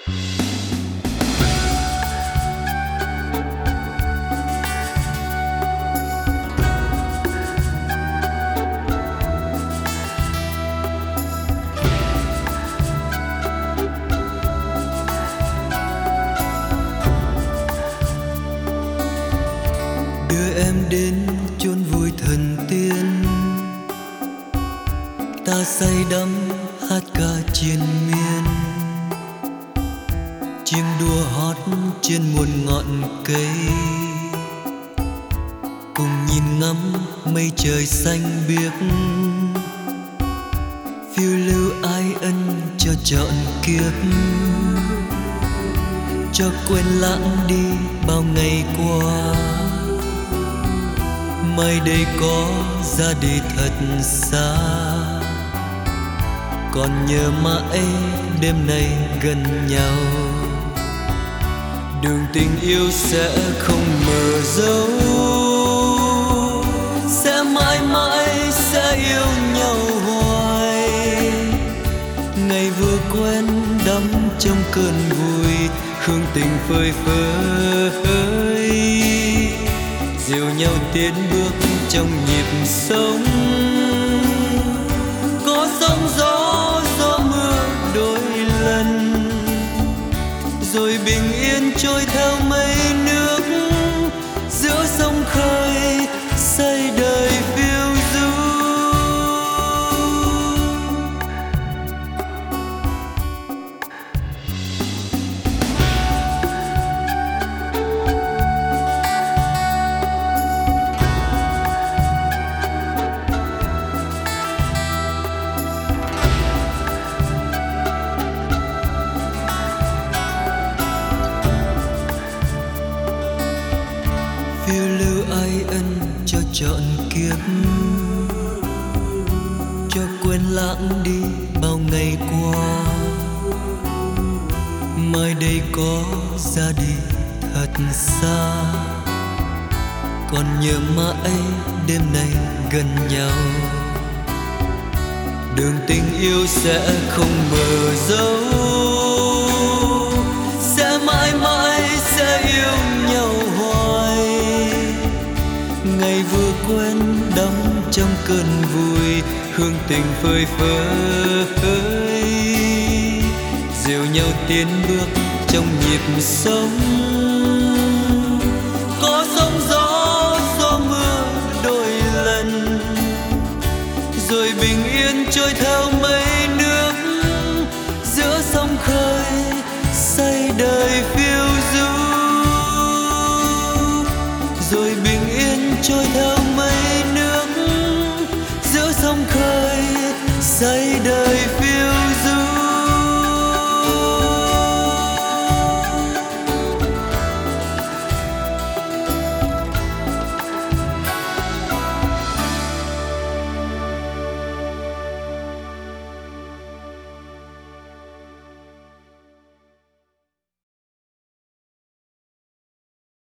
Đưa em đến chốn vui thần tiên, ta say đắm hát ca triền miên. Chim đua hót trên muôn ngọn cây, cùng nhìn ngắm mây trời xanh biếc. Phiêu lưu ái ân cho trọn kiếp, cho quên lãng đi bao ngày qua. Mai đây có ra đi thật xa, còn nhớ mãi đêm nay gần nhau. Đường tình yêu sẽ không mờ dấu, sẽ mãi mãi sẽ yêu nhau hoài. Ngày vừa quen đắm trong cơn vui, hương tình phơi phới. Dìu nhau tiến bước trong nhịp sống, có sóng gió gió mưa đôi lần, rồi bình yên trôi theo mây nước giữa sông khơi say đời phiêu du. Phiêu lưu ái ân cho trọn kiếp, cho quên lãng đi bao ngày qua. Mai đây có ra đi thật xa, còn nhớ mãi đêm nay gần nhau. Đường tình yêu sẽ không mờ dấu, sẽ mãi mãi sẽ yêu nhau hoài. Ngày vừa quen đắm trong cơn vui, hương tình phơi phới. Dìu nhau tiến bước trong nhịp sống, có sóng gió gió mưa đôi lần, rồi bình yên trôi theo mây nước giữa sông khơi say đời phiêu du. Rồi bình yên trôi theo mây nước giữa sông khơi say đời.